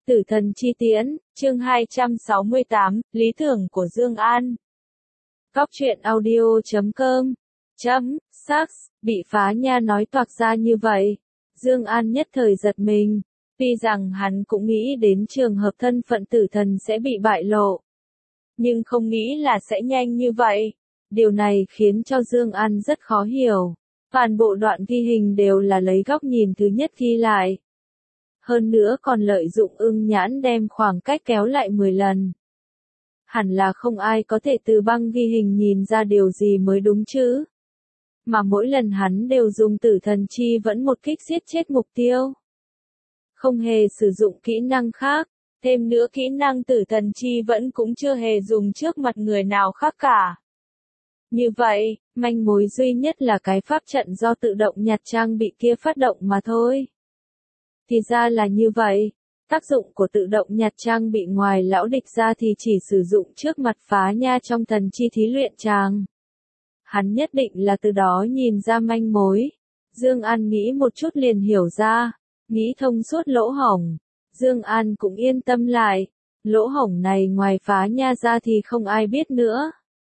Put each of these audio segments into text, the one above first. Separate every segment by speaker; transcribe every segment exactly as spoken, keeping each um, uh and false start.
Speaker 1: Tử thần chi tiễn, chương hai trăm sáu mươi tám, lý tưởng của Dương An. Góc truyện audio chấm com, chấm, sax, bị Phá Nha nói toạc ra như vậy. Dương An nhất thời giật mình, tuy rằng hắn cũng nghĩ đến trường hợp thân phận tử thần sẽ bị bại lộ. Nhưng không nghĩ là sẽ nhanh như vậy. Điều này khiến cho Dương An rất khó hiểu. Toàn bộ đoạn ghi hình đều là lấy góc nhìn thứ nhất ghi lại. Hơn nữa còn lợi dụng ưng nhãn đem khoảng cách kéo lại mười lần. Hẳn là không ai có thể từ băng ghi hình nhìn ra điều gì mới đúng chứ. Mà mỗi lần hắn đều dùng tử thần chi vẫn một kích giết chết mục tiêu. Không hề sử dụng kỹ năng khác, thêm nữa kỹ năng tử thần chi vẫn cũng chưa hề dùng trước mặt người nào khác cả. Như vậy, manh mối duy nhất là cái pháp trận do tự động nhặt trang bị kia phát động mà thôi. Thì ra là như vậy, tác dụng của tự động nhặt trang bị ngoài lão địch ra thì chỉ sử dụng trước mặt Phá Nha trong thần chi thí luyện tràng. Hắn nhất định là từ đó nhìn ra manh mối. Dương An nghĩ một chút liền hiểu ra, nghĩ thông suốt lỗ hổng. Dương An cũng yên tâm lại, lỗ hổng này ngoài Phá Nha ra thì không ai biết nữa.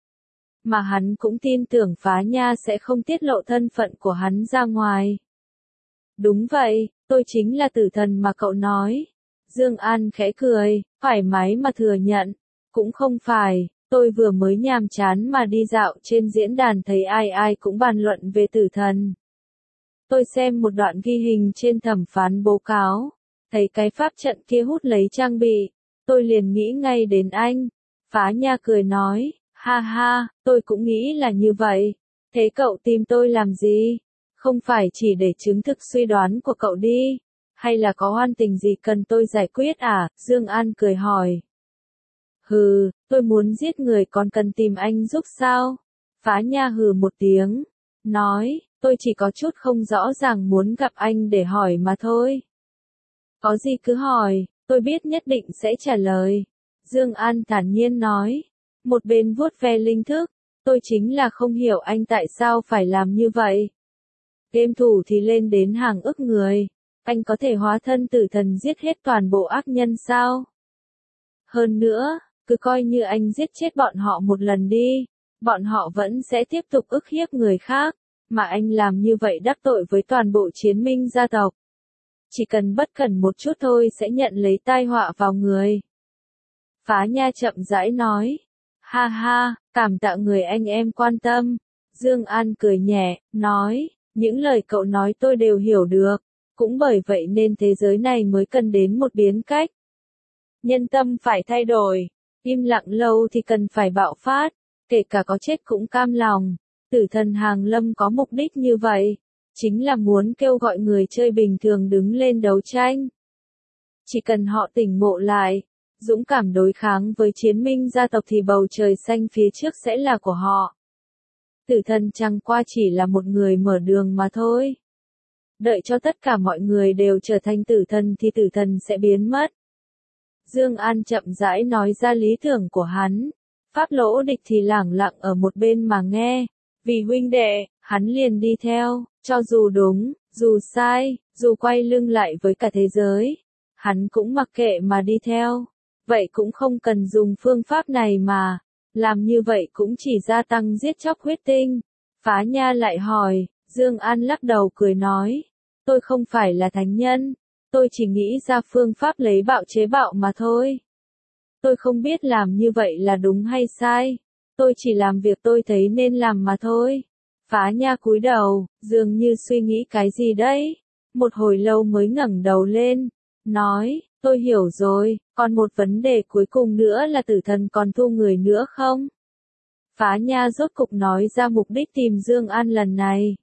Speaker 1: Mà hắn cũng tin tưởng Phá Nha sẽ không tiết lộ thân phận của hắn ra ngoài. Đúng vậy, tôi chính là tử thần mà cậu nói. Dương An khẽ cười, thoải mái mà thừa nhận. Cũng không phải, tôi vừa mới nhàm chán mà đi dạo trên diễn đàn thấy ai ai cũng bàn luận về tử thần. Tôi xem một đoạn ghi hình trên thẩm phán báo cáo, thấy cái pháp trận kia hút lấy trang bị. Tôi liền nghĩ ngay đến anh. Phá Nha cười nói, ha ha, tôi cũng nghĩ là như vậy. Thế cậu tìm tôi làm gì? Không phải chỉ để chứng thực suy đoán của cậu đi, hay là có oan tình gì cần tôi giải quyết à? Dương An cười hỏi. Hừ, tôi muốn giết người còn cần tìm anh giúp sao? Phá Nha hừ một tiếng, nói, tôi chỉ có chút không rõ ràng muốn gặp anh để hỏi mà thôi. Có gì cứ hỏi, tôi biết nhất định sẽ trả lời. Dương An thản nhiên nói, một bên vuốt ve linh thức, tôi chính là không hiểu anh tại sao phải làm như vậy. Game thủ thì lên đến hàng ức người, anh có thể hóa thân tử thần giết hết toàn bộ ác nhân sao? Hơn nữa, cứ coi như anh giết chết bọn họ một lần đi, bọn họ vẫn sẽ tiếp tục ức hiếp người khác, mà anh làm như vậy đắc tội với toàn bộ chiến minh gia tộc. Chỉ cần bất cẩn một chút thôi sẽ nhận lấy tai họa vào người. Phá Nha chậm rãi nói, ha ha, cảm tạ người anh em quan tâm. Dương An cười nhẹ, nói, những lời cậu nói tôi đều hiểu được, cũng bởi vậy nên thế giới này mới cần đến một biến cách. Nhân tâm phải thay đổi, im lặng lâu thì cần phải bạo phát, kể cả có chết cũng cam lòng. Tử thần hàng lâm có mục đích như vậy, chính là muốn kêu gọi người chơi bình thường đứng lên đấu tranh. Chỉ cần họ tỉnh ngộ lại, dũng cảm đối kháng với chiến minh gia tộc thì bầu trời xanh phía trước sẽ là của họ. Tử thần chẳng qua chỉ là một người mở đường mà thôi. Đợi cho tất cả mọi người đều trở thành tử thần thì tử thần sẽ biến mất. Dương An chậm rãi nói ra lý tưởng của hắn. Pháp Lỗ Địch thì lẳng lặng ở một bên mà nghe. Vì huynh đệ, hắn liền đi theo, cho dù đúng, dù sai, dù quay lưng lại với cả thế giới. Hắn cũng mặc kệ mà đi theo. Vậy cũng không cần dùng phương pháp này mà. Làm như vậy cũng chỉ gia tăng giết chóc huyết tinh. Phá Nha lại hỏi, Dương An lắc đầu cười nói, tôi không phải là thánh nhân, tôi chỉ nghĩ ra phương pháp lấy bạo chế bạo mà thôi. Tôi không biết làm như vậy là đúng hay sai, tôi chỉ làm việc tôi thấy nên làm mà thôi. Phá Nha cúi đầu, dường như suy nghĩ cái gì đấy, một hồi lâu mới ngẩng đầu lên, nói, tôi hiểu rồi, còn một vấn đề cuối cùng nữa là tử thần còn thu người nữa không? Phá Nha rốt cục nói ra mục đích tìm Dương An lần này.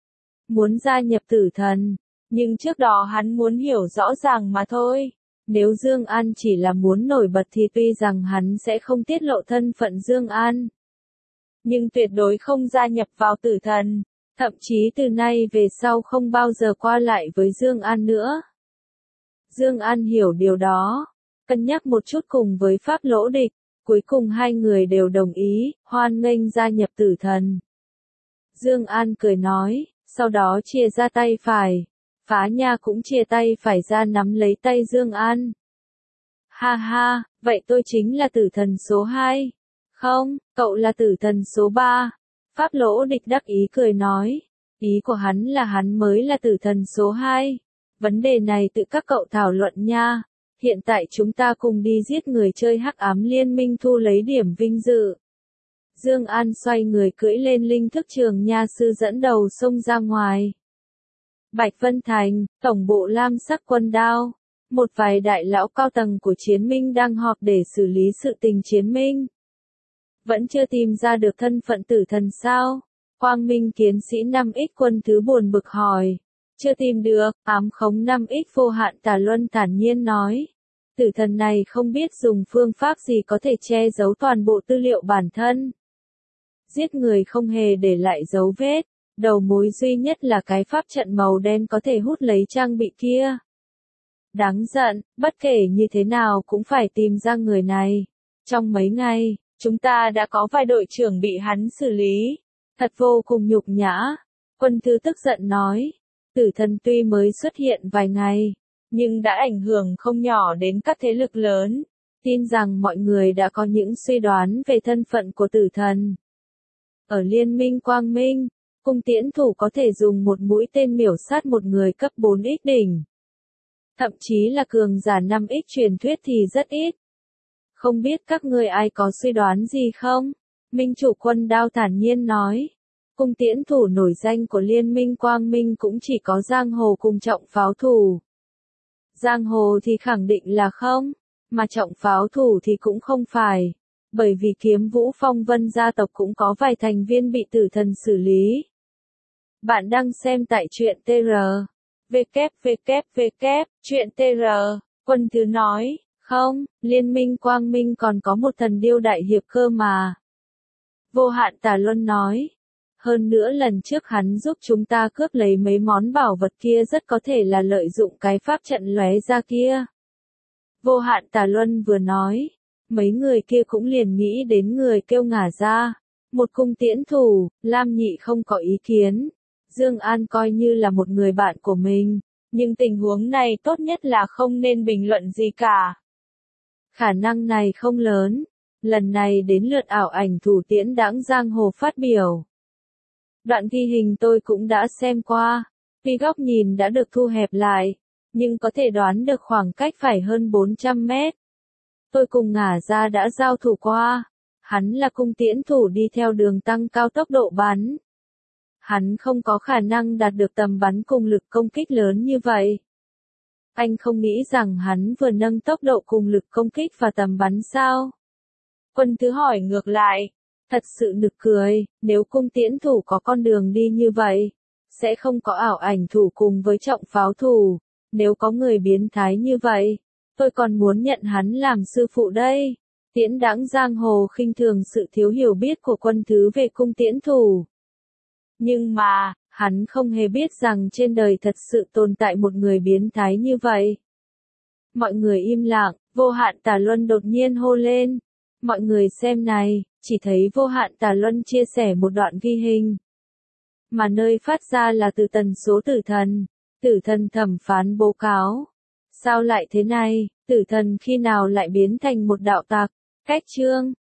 Speaker 1: Muốn gia nhập tử thần, nhưng trước đó hắn muốn hiểu rõ ràng mà thôi. Nếu Dương An chỉ là muốn nổi bật thì tuy rằng hắn sẽ không tiết lộ thân phận Dương An, nhưng tuyệt đối không gia nhập vào tử thần, thậm chí từ nay về sau không bao giờ qua lại với Dương An nữa. Dương An hiểu điều đó, cân nhắc một chút cùng với Pháp Lỗ Địch, cuối cùng hai người đều đồng ý, hoan nghênh gia nhập tử thần. Dương An cười nói, sau đó chia ra tay phải. Phá Nha cũng chia tay phải ra nắm lấy tay Dương An. Ha ha, vậy tôi chính là tử thần số hai. Không, cậu là tử thần số ba. Pháp Lỗ Địch đắc ý cười nói. Ý của hắn là hắn mới là tử thần số hai. Vấn đề này tự các cậu thảo luận nha. Hiện tại chúng ta cùng đi giết người chơi hắc ám liên minh thu lấy điểm vinh dự. Dương An xoay người cưỡi lên linh thức trường nha sư dẫn đầu xông ra ngoài. Bạch Vân Thành, tổng bộ lam sắc quân đao. Một vài đại lão cao tầng của chiến minh đang họp để xử lý sự tình chiến minh. Vẫn chưa tìm ra được thân phận tử thần sao? Quang Minh Kiến Sĩ năm x quân thứ buồn bực hỏi. Chưa tìm được, ám khống năm x vô hạn tà luân thản nhiên nói. Tử thần này không biết dùng phương pháp gì có thể che giấu toàn bộ tư liệu bản thân. Giết người không hề để lại dấu vết, đầu mối duy nhất là cái pháp trận màu đen có thể hút lấy trang bị kia. Đáng giận, bất kể như thế nào cũng phải tìm ra người này. Trong mấy ngày, chúng ta đã có vài đội trưởng bị hắn xử lý. Thật vô cùng nhục nhã. Quân thứ tức giận nói. Tử thần tuy mới xuất hiện vài ngày, nhưng đã ảnh hưởng không nhỏ đến các thế lực lớn. Tin rằng mọi người đã có những suy đoán về thân phận của tử thần. Ở Liên minh Quang Minh, cung tiễn thủ có thể dùng một mũi tên miểu sát một người cấp bốn x đỉnh. Thậm chí là cường giả năm x truyền thuyết thì rất ít. Không biết các người ai có suy đoán gì không? Minh chủ quân đao thản nhiên nói. Cung tiễn thủ nổi danh của Liên minh Quang Minh cũng chỉ có Giang Hồ cùng trọng pháo thủ. Giang Hồ thì khẳng định là không, mà trọng pháo thủ thì cũng không phải. Bởi vì Kiếm Vũ Phong Vân gia tộc cũng có vài thành viên bị tử thần xử lý. Bạn đang xem tại truyện tê rờ. vê kép vê kép vê kép, truyện tê rờ, quân thứ nói, không, Liên minh Quang Minh còn có một thần điêu đại hiệp cơ mà. Vô hạn tà luân nói. Hơn nữa lần trước hắn giúp chúng ta cướp lấy mấy món bảo vật kia rất có thể là lợi dụng cái pháp trận lóe ra kia. Vô hạn tà luân vừa nói, mấy người kia cũng liền nghĩ đến người kêu ngả ra. Một cung tiễn thủ, Lam Nhị không có ý kiến. Dương An coi như là một người bạn của mình, nhưng tình huống này tốt nhất là không nên bình luận gì cả. Khả năng này không lớn. Lần này đến lượt ảo ảnh thủ tiễn đãng giang hồ phát biểu. Đoạn ghi hình tôi cũng đã xem qua, tuy góc nhìn đã được thu hẹp lại, nhưng có thể đoán được khoảng cách phải hơn bốn trăm mét. Tôi cùng ngả ra đã giao thủ qua, hắn là cung tiễn thủ đi theo đường tăng cao tốc độ bắn. Hắn không có khả năng đạt được tầm bắn cùng lực công kích lớn như vậy. Anh không nghĩ rằng hắn vừa nâng tốc độ cùng lực công kích và tầm bắn sao? Quân thứ hỏi ngược lại. Thật sự nực cười, nếu cung tiễn thủ có con đường đi như vậy, sẽ không có ảo ảnh thủ cùng với trọng pháo thủ. Nếu có người biến thái như vậy, tôi còn muốn nhận hắn làm sư phụ đây. Tiễn đãng giang hồ khinh thường sự thiếu hiểu biết của quân thứ về cung tiễn thủ. Nhưng mà, hắn không hề biết rằng trên đời thật sự tồn tại một người biến thái như vậy. Mọi người im lặng, vô hạn tà luân đột nhiên hô lên. Mọi người xem này, chỉ thấy vô hạn tà luân chia sẻ một đoạn ghi hình. Mà nơi phát ra là từ tần số tử thần. Tử thần thẩm phán báo cáo. Sao lại thế này, tử thần khi nào lại biến thành một đạo tặc? Cách chương.